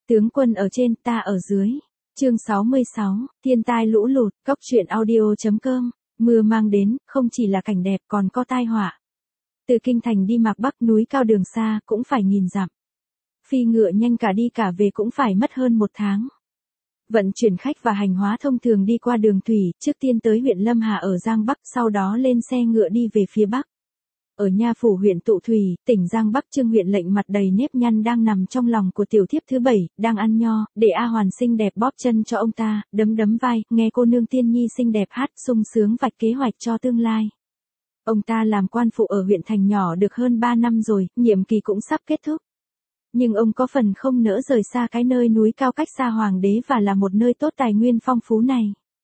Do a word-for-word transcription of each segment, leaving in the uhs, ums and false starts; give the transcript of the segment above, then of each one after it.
Tướng quân ở trên, ta ở dưới. Chương sáu mươi sáu, thiên tai lũ lụt, cốc truyện audio.com. Mưa mang đến, không chỉ là cảnh đẹp còn có tai họa. Từ kinh thành đi mạc Bắc núi cao đường xa cũng phải nghìn dặm. Phi ngựa nhanh cả đi cả về cũng phải mất hơn một tháng. Vận chuyển khách và hành hóa thông thường đi qua đường thủy, trước tiên tới huyện Lâm Hà ở Giang Bắc, sau đó lên xe ngựa đi về phía Bắc. Ở nha phủ huyện Tụ Thủy, tỉnh Giang Bắc, Trương Huyện Lệnh mặt đầy nếp nhăn đang nằm trong lòng của tiểu thiếp thứ bảy, đang ăn nho, để A Hoàn xinh đẹp bóp chân cho ông ta, đấm đấm vai, nghe cô nương Tiên Nhi xinh đẹp hát sung sướng vạch kế hoạch cho tương lai. Ông ta làm quan phụ ở huyện thành nhỏ được hơn ba năm rồi, nhiệm kỳ cũng sắp kết thúc. Nhưng ông có phần không nỡ rời xa cái nơi núi cao cách xa hoàng đế và là một nơi tốt tài nguyên phong phú này.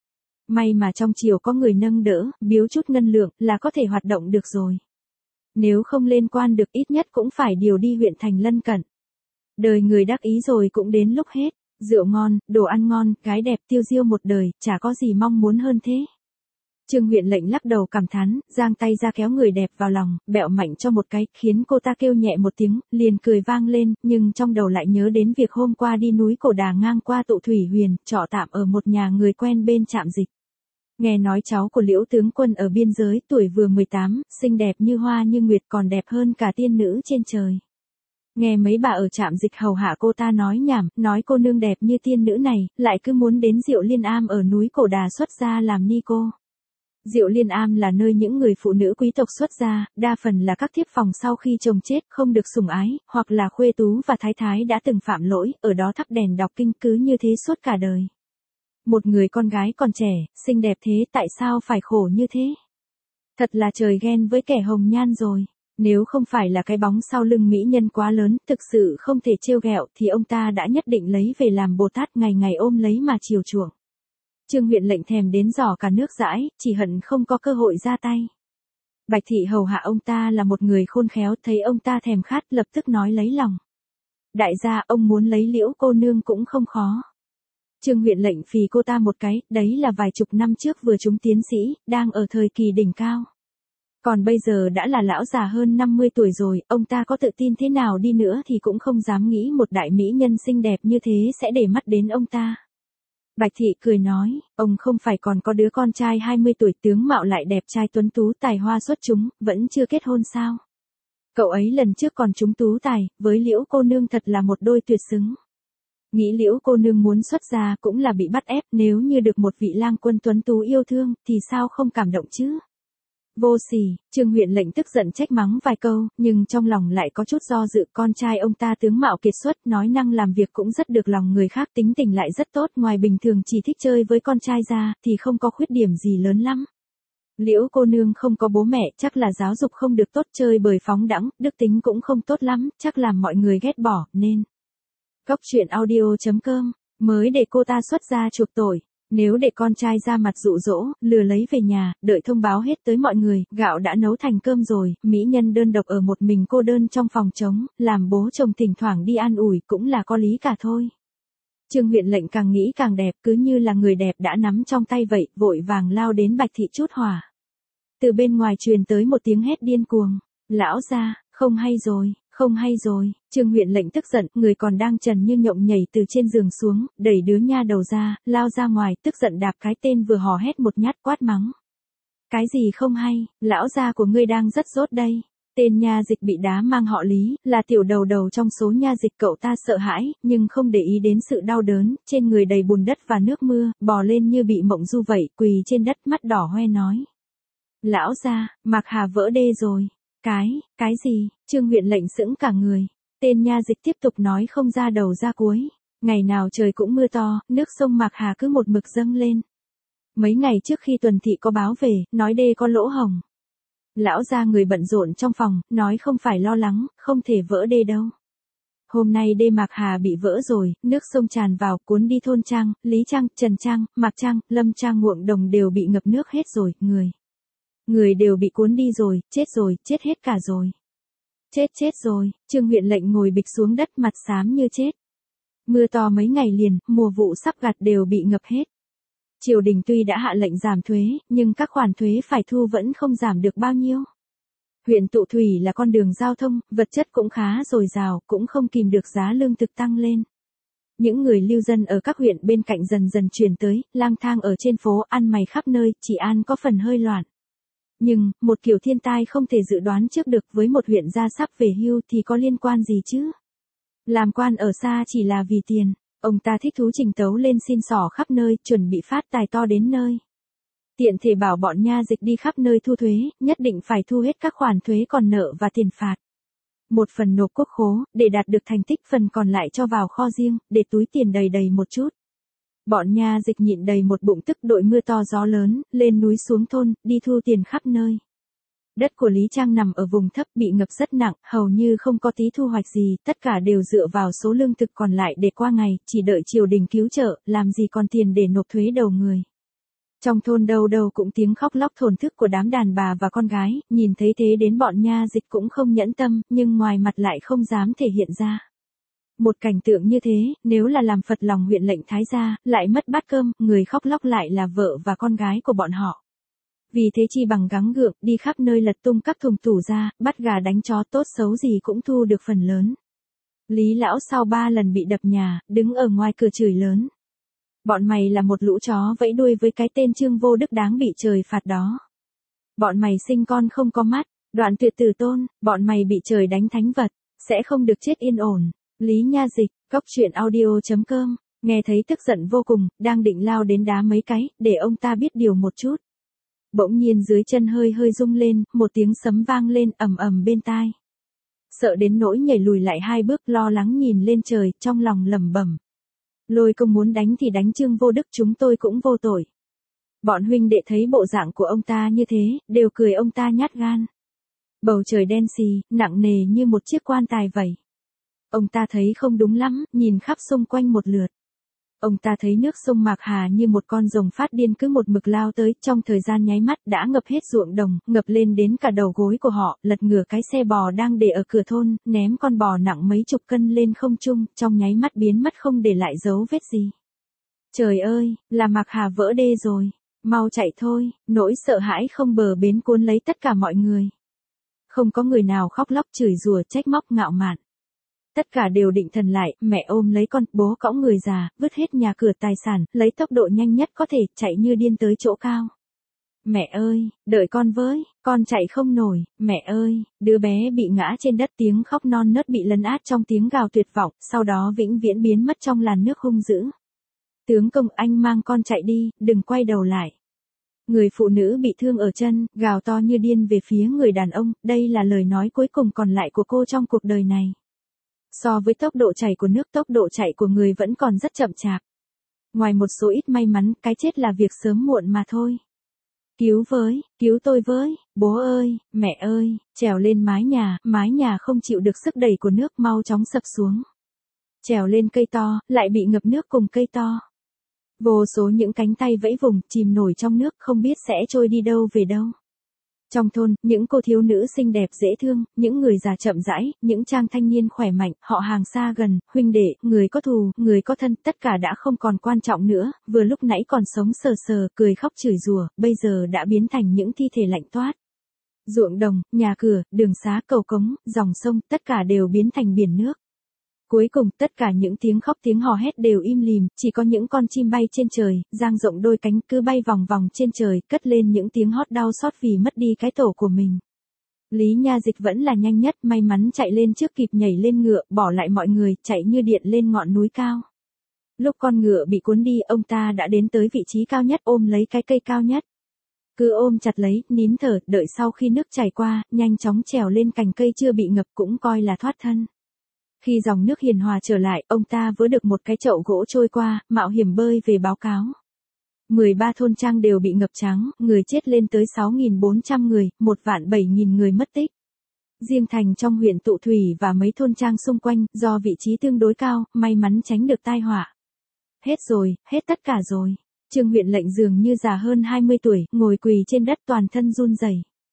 May mà trong triều có người nâng đỡ, biếu chút ngân lượng là có thể hoạt động được rồi. Nếu không lên quan được ít nhất cũng phải điều đi huyện thành lân cận. Đời người đắc ý rồi cũng đến lúc hết, rượu ngon, đồ ăn ngon, gái đẹp tiêu diêu một đời, chả có gì mong muốn hơn thế. Trương Huyện Lệnh lắc đầu cảm thán, giang tay ra kéo người đẹp vào lòng, bẹo mạnh cho một cái, khiến cô ta kêu nhẹ một tiếng, liền cười vang lên, nhưng trong đầu lại nhớ đến việc hôm qua đi núi Cổ Đà ngang qua Tụ Thủy Huyền, trọ tạm ở một nhà người quen bên trạm dịch. Nghe nói cháu của Liễu tướng quân ở biên giới, tuổi vừa mười tám, xinh đẹp như hoa như nguyệt, còn đẹp hơn cả tiên nữ trên trời. Nghe mấy bà ở trạm dịch hầu hạ cô ta nói nhảm, nói cô nương đẹp như tiên nữ này, lại cứ muốn đến Diệu Liên Am ở núi Cổ Đà xuất gia làm ni cô. Diệu Liên Am là nơi những người phụ nữ quý tộc xuất gia, đa phần là các thiếp phòng sau khi chồng chết không được sủng ái, hoặc là khuê tú và thái thái đã từng phạm lỗi, ở đó thắp đèn đọc kinh cứ như thế suốt cả đời. Một người con gái còn trẻ, xinh đẹp thế tại sao phải khổ như thế? Thật là trời ghen với kẻ hồng nhan rồi. Nếu không phải là cái bóng sau lưng mỹ nhân quá lớn, thực sự không thể trêu ghẹo thì ông ta đã nhất định lấy về làm Bồ Tát ngày ngày ôm lấy mà chiều chuộng. Trương Huyện Lệnh thèm đến giỏ cả nước dãi, chỉ hận không có cơ hội ra tay. Bạch thị hầu hạ ông ta là một người khôn khéo, thấy ông ta thèm khát lập tức nói lấy lòng. Đại gia, ông muốn lấy Liễu cô nương cũng không khó. Trương Huyện Lệnh phì cô ta một cái, đấy là vài chục năm trước vừa trúng tiến sĩ, đang ở thời kỳ đỉnh cao. Còn bây giờ đã là lão già hơn năm mươi tuổi rồi, ông ta có tự tin thế nào đi nữa thì cũng không dám nghĩ một đại mỹ nhân xinh đẹp như thế sẽ để mắt đến ông ta. Bạch thị cười nói, ông không phải còn có đứa con trai hai mươi tuổi, tướng mạo lại đẹp trai tuấn tú, tài hoa xuất chúng, vẫn chưa kết hôn sao? Cậu ấy lần trước còn trúng tú tài, với Liễu cô nương thật là một đôi tuyệt xứng. Nghĩ Liễu cô nương muốn xuất gia cũng là bị bắt ép, nếu như được một vị lang quân tuấn tú yêu thương, thì sao không cảm động chứ? Vô sỉ, Trương Huyện Lệnh tức giận trách mắng vài câu, nhưng trong lòng lại có chút do dự, con trai ông ta tướng mạo kiệt xuất, nói năng làm việc cũng rất được lòng người khác, tính tình lại rất tốt, ngoài bình thường chỉ thích chơi với con trai ra, thì không có khuyết điểm gì lớn lắm. Liễu cô nương không có bố mẹ, chắc là giáo dục không được tốt, chơi bời phóng đãng, đức tính cũng không tốt lắm, chắc làm mọi người ghét bỏ, nên. Cốc truyện audio.com, mới để cô ta xuất gia chuộc tội. Nếu để con trai ra mặt dụ dỗ, lừa lấy về nhà, đợi thông báo hết tới mọi người, gạo đã nấu thành cơm rồi, mỹ nhân đơn độc ở một mình cô đơn trong phòng trống, làm bố chồng thỉnh thoảng đi an ủi cũng là có lý cả thôi. Trương Huyện Lệnh càng nghĩ càng đẹp, cứ như là người đẹp đã nắm trong tay vậy, vội vàng lao đến Bạch thị chút hỏa. Từ bên ngoài truyền tới một tiếng hét điên cuồng, lão gia, không hay rồi. Không hay rồi, Trương Huyện Lệnh tức giận, người còn đang trần như nhộng nhảy từ trên giường xuống, đẩy đứa nha đầu ra, lao ra ngoài, tức giận đạp cái tên vừa hò hét một nhát quát mắng. Cái gì không hay, lão gia của ngươi đang rất rốt đây. Tên nha dịch bị đá mang họ Lý, là tiểu đầu đầu trong số nha dịch, cậu ta sợ hãi, nhưng không để ý đến sự đau đớn, trên người đầy bùn đất và nước mưa, bò lên như bị mộng du vậy, quỳ trên đất mắt đỏ hoe nói. Lão gia, Mạc Hà vỡ đê rồi. Cái, cái gì? Trương Huyện Lệnh sững cả người. Tên nha dịch tiếp tục nói không ra đầu ra cuối. Ngày nào trời cũng mưa to, nước sông Mạc Hà cứ một mực dâng lên. Mấy ngày trước khi Tuần thị có báo về, nói đê có lỗ hổng. Lão gia người bận rộn trong phòng, nói không phải lo lắng, không thể vỡ đê đâu. Hôm nay đê Mạc Hà bị vỡ rồi, nước sông tràn vào, cuốn đi thôn Trang, Lý Trang, Trần Trang, Mạc Trang, Lâm Trang, Nguộng Đồng đều bị ngập nước hết rồi, người. Người đều bị cuốn đi rồi, chết rồi, chết hết cả rồi. Chết chết rồi, Trương Huyện Lệnh ngồi bịch xuống đất mặt xám như chết. Mưa to mấy ngày liền, mùa vụ sắp gặt đều bị ngập hết. Triều đình tuy đã hạ lệnh giảm thuế, nhưng các khoản thuế phải thu vẫn không giảm được bao nhiêu. Huyện Tụ Thủy là con đường giao thông, vật chất cũng khá dồi dào, cũng không kìm được giá lương thực tăng lên. Những người lưu dân ở các huyện bên cạnh dần dần chuyển tới, lang thang ở trên phố, ăn mày khắp nơi, trị an có phần hơi loạn. Nhưng, một kiểu thiên tai không thể dự đoán trước được, với một huyện gia sắp về hưu thì có liên quan gì chứ? Làm quan ở xa chỉ là vì tiền, ông ta thích thú trình tấu lên xin xỏ khắp nơi, chuẩn bị phát tài to đến nơi. Tiện thể bảo bọn nha dịch đi khắp nơi thu thuế, nhất định phải thu hết các khoản thuế còn nợ và tiền phạt. Một phần nộp quốc khố, để đạt được thành tích, phần còn lại cho vào kho riêng, để túi tiền đầy đầy một chút. Bọn nha dịch nhịn đầy một bụng tức, đội mưa to gió lớn, lên núi xuống thôn, đi thu tiền khắp nơi. Đất của Lý Trang nằm ở vùng thấp, bị ngập rất nặng, hầu như không có tí thu hoạch gì, tất cả đều dựa vào số lương thực còn lại để qua ngày, chỉ đợi triều đình cứu trợ, làm gì còn tiền để nộp thuế đầu người. Trong thôn đâu đâu cũng tiếng khóc lóc thổn thức của đám đàn bà và con gái, nhìn thấy thế đến bọn nha dịch cũng không nhẫn tâm, nhưng ngoài mặt lại không dám thể hiện ra. Một cảnh tượng như thế, nếu là làm phật lòng huyện lệnh Thái gia, lại mất bát cơm, người khóc lóc lại là vợ và con gái của bọn họ. Vì thế chi bằng gắng gượng, đi khắp nơi lật tung các thùng tủ ra, bắt gà đánh chó, tốt xấu gì cũng thu được phần lớn. Lý lão sau ba lần bị đập nhà, đứng ở ngoài cửa chửi lớn. Bọn mày là một lũ chó vẫy đuôi với cái tên Trương Vô Đức đáng bị trời phạt đó. Bọn mày sinh con không có mắt, đoạn tuyệt tử tôn, bọn mày bị trời đánh thánh vật, sẽ không được chết yên ổn. Lý Nha Dịch, cốc truyện audio chấm com, nghe thấy tức giận vô cùng, đang định lao đến đá mấy cái, để ông ta biết điều một chút. Bỗng nhiên dưới chân hơi hơi rung lên, một tiếng sấm vang lên ầm ầm bên tai. Sợ đến nỗi nhảy lùi lại hai bước, lo lắng nhìn lên trời, trong lòng lẩm bẩm. Lôi Công muốn đánh thì đánh Trương Vô Đức, chúng tôi cũng vô tội. Bọn huynh đệ thấy bộ dạng của ông ta như thế, đều cười ông ta nhát gan. Bầu trời đen xì, nặng nề như một chiếc quan tài vậy. Ông ta thấy không đúng lắm, nhìn khắp xung quanh một lượt. Ông ta thấy nước sông Mạc Hà như một con rồng phát điên cứ một mực lao tới, trong thời gian nháy mắt đã ngập hết ruộng đồng, ngập lên đến cả đầu gối của họ, lật ngửa cái xe bò đang để ở cửa thôn, ném con bò nặng mấy chục cân lên không trung, trong nháy mắt biến mất không để lại dấu vết gì. Trời ơi, là Mạc Hà vỡ đê rồi, mau chạy thôi, nỗi sợ hãi không bờ bến cuốn lấy tất cả mọi người. Không có người nào khóc lóc chửi rủa trách móc ngạo mạn. Tất cả đều định thần lại, mẹ ôm lấy con, bố cõng người già, vứt hết nhà cửa tài sản, lấy tốc độ nhanh nhất có thể, chạy như điên tới chỗ cao. Mẹ ơi, đợi con với, con chạy không nổi, mẹ ơi, đứa bé bị ngã trên đất, tiếng khóc non nớt bị lấn át trong tiếng gào tuyệt vọng, sau đó vĩnh viễn biến mất trong làn nước hung dữ. Tướng công, anh mang con chạy đi, đừng quay đầu lại. Người phụ nữ bị thương ở chân, gào to như điên về phía người đàn ông, đây là lời nói cuối cùng còn lại của cô trong cuộc đời này. So với tốc độ chảy của nước, tốc độ chạy của người vẫn còn rất chậm chạp. Ngoài một số ít may mắn, cái chết là việc sớm muộn mà thôi. Cứu với, cứu tôi với, bố ơi, mẹ ơi, trèo lên mái nhà, mái nhà không chịu được sức đẩy của nước, mau chóng sập xuống. Trèo lên cây to, lại bị ngập nước cùng cây to. Vô số những cánh tay vẫy vùng, chìm nổi trong nước, không biết sẽ trôi đi đâu về đâu. Trong thôn, những cô thiếu nữ xinh đẹp dễ thương, những người già chậm rãi, những chàng thanh niên khỏe mạnh, họ hàng xa gần, huynh đệ, người có thù, người có thân, tất cả đã không còn quan trọng nữa, vừa lúc nãy còn sống sờ sờ, cười khóc chửi rủa, bây giờ đã biến thành những thi thể lạnh toát. Ruộng đồng, nhà cửa, đường xá, cầu cống, dòng sông, tất cả đều biến thành biển nước. Cuối cùng, tất cả những tiếng khóc tiếng hò hét đều im lìm, chỉ có những con chim bay trên trời, dang rộng đôi cánh cứ bay vòng vòng trên trời, cất lên những tiếng hót đau xót vì mất đi cái tổ của mình. Lý Nha Dịch vẫn là nhanh nhất, may mắn chạy lên trước kịp nhảy lên ngựa, bỏ lại mọi người, chạy như điện lên ngọn núi cao. Lúc con ngựa bị cuốn đi, ông ta đã đến tới vị trí cao nhất, ôm lấy cái cây cao nhất. Cứ ôm chặt lấy, nín thở, đợi sau khi nước chảy qua, nhanh chóng trèo lên cành cây chưa bị ngập cũng coi là thoát thân. Khi dòng nước hiền hòa trở lại, ông ta vớ được một cái chậu gỗ trôi qua, mạo hiểm bơi về báo cáo. mười ba thôn trang đều bị ngập trắng, người chết lên tới sáu nghìn bốn trăm người, một vạn bảy nghìn người mất tích. Riêng thành trong huyện Tụ Thủy và mấy thôn trang xung quanh, do vị trí tương đối cao, may mắn tránh được tai họa. Hết rồi, hết tất cả rồi. Trương huyện lệnh dường như già hơn hai mươi tuổi, ngồi quỳ trên đất toàn thân run rẩy.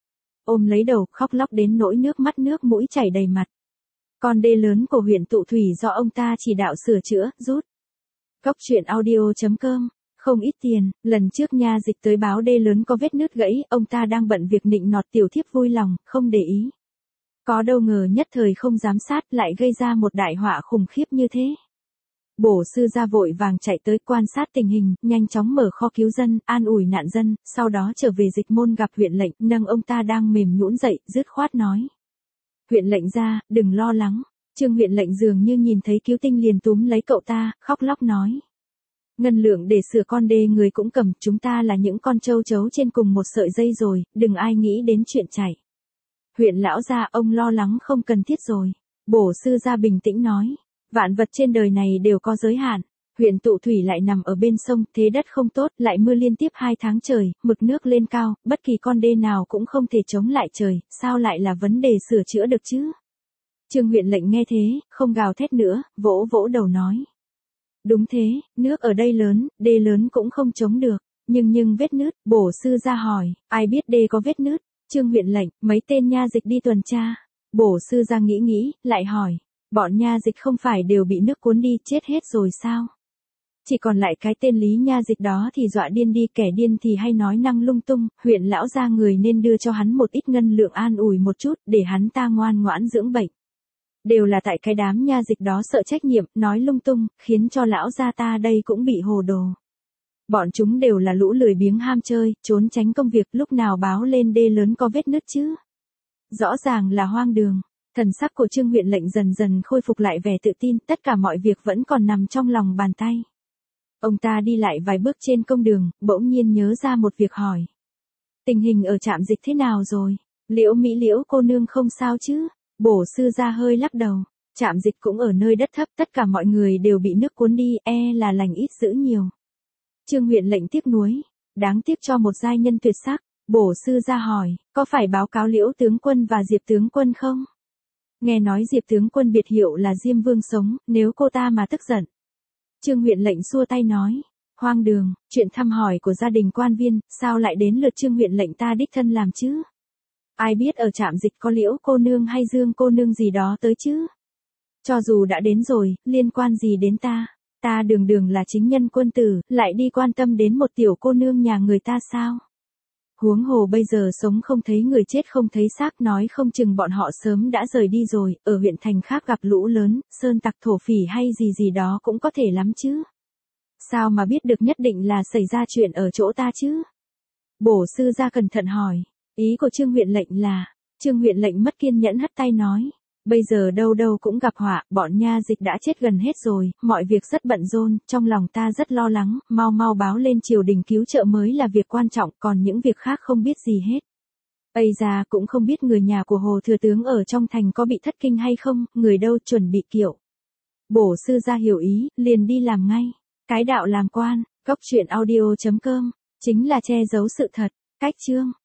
Ôm lấy đầu, khóc lóc đến nỗi nước mắt nước mũi chảy đầy mặt. Con đê lớn của huyện Tụ Thủy do ông ta chỉ đạo sửa chữa, rút. Cốc truyện audio chấm com, không ít tiền, lần trước Nha Dịch tới báo đê lớn có vết nứt gãy, ông ta đang bận việc nịnh nọt tiểu thiếp vui lòng, không để ý. Có đâu ngờ nhất thời không giám sát lại gây ra một đại họa khủng khiếp như thế. Bổ sư gia vội vàng chạy tới quan sát tình hình, nhanh chóng mở kho cứu dân, an ủi nạn dân, sau đó trở về dịch môn gặp huyện lệnh, nâng ông ta đang mềm nhũn dậy, dứt khoát nói. Huyện lệnh gia, đừng lo lắng. Trương huyện lệnh dường như nhìn thấy cứu tinh liền túm lấy cậu ta, khóc lóc nói. Ngân lượng để sửa con đê người cũng cầm, chúng ta là những con trâu chấu trên cùng một sợi dây rồi, đừng ai nghĩ đến chuyện chạy. Huyện lão gia, ông lo lắng không cần thiết rồi. Bổ sư gia bình tĩnh nói. Vạn vật trên đời này đều có giới hạn. Huyện Tụ Thủy lại nằm ở bên sông, thế đất không tốt, lại mưa liên tiếp hai tháng trời, mực nước lên cao, bất kỳ con đê nào cũng không thể chống lại trời, sao lại là vấn đề sửa chữa được chứ? Trương huyện lệnh nghe thế, không gào thét nữa, vỗ vỗ đầu nói. Đúng thế, nước ở đây lớn, đê lớn cũng không chống được, nhưng nhưng vết nứt, bổ sư ra hỏi, ai biết đê có vết nứt? Trương huyện lệnh, mấy tên nha dịch đi tuần tra. Bổ sư ra nghĩ nghĩ, lại hỏi, bọn nha dịch không phải đều bị nước cuốn đi, chết hết rồi sao? Chỉ còn lại cái tên Lý nha dịch đó thì dọa điên đi, kẻ điên thì hay nói năng lung tung, huyện lão gia người nên đưa cho hắn một ít ngân lượng an ủi một chút, để hắn ta ngoan ngoãn dưỡng bệnh. Đều là tại cái đám nha dịch đó sợ trách nhiệm, nói lung tung, khiến cho lão gia ta đây cũng bị hồ đồ. Bọn chúng đều là lũ lười biếng ham chơi, trốn tránh công việc, lúc nào báo lên đê lớn có vết nứt chứ. Rõ ràng là hoang đường. Thần sắc của Trương huyện lệnh dần dần khôi phục lại vẻ tự tin, tất cả mọi việc vẫn còn nằm trong lòng bàn tay. Ông ta đi lại vài bước trên công đường, bỗng nhiên nhớ ra một việc hỏi. Tình hình ở trạm dịch thế nào rồi? Liễu Mỹ Liễu cô nương không sao chứ? Bổ sư ra hơi lắc đầu. Trạm dịch cũng ở nơi đất thấp, tất cả mọi người đều bị nước cuốn đi, e là lành ít dữ nhiều. Trương huyện lệnh tiếc nuối. Đáng tiếc cho một giai nhân tuyệt sắc. Bổ sư ra hỏi, có phải báo cáo Liễu tướng quân và Diệp tướng quân không? Nghe nói Diệp tướng quân biệt hiệu là Diêm Vương sống, nếu cô ta mà tức giận. Trương huyện lệnh xua tay nói, hoang đường, chuyện thăm hỏi của gia đình quan viên, sao lại đến lượt Trương huyện lệnh ta đích thân làm chứ? Ai biết ở trạm dịch có Liễu cô nương hay Dương cô nương gì đó tới chứ? Cho dù đã đến rồi, liên quan gì đến ta? Ta đường đường là chính nhân quân tử, lại đi quan tâm đến một tiểu cô nương nhà người ta sao? Huống hồ bây giờ sống không thấy người chết không thấy xác, nói không chừng bọn họ sớm đã rời đi rồi, ở huyện thành khác gặp lũ lớn, sơn tặc thổ phỉ hay gì gì đó cũng có thể lắm chứ. Sao mà biết được nhất định là xảy ra chuyện ở chỗ ta chứ? Bổ sư ra cẩn thận hỏi, ý của Trương huyện lệnh là, Trương huyện lệnh mất kiên nhẫn hất tay nói. Bây giờ đâu đâu cũng gặp họa, bọn nha dịch đã chết gần hết rồi, mọi việc rất bận rộn, trong lòng ta rất lo lắng, mau mau báo lên triều đình cứu trợ mới là việc quan trọng, còn những việc khác không biết gì hết. Bây giờ cũng không biết người nhà của Hồ Thừa Tướng ở trong thành có bị thất kinh hay không, người đâu chuẩn bị kiệu. Bổ sư ra hiểu ý, liền đi làm ngay. Cái đạo làm quan, góc truyện audio chấm com, chính là che giấu sự thật, cách chương.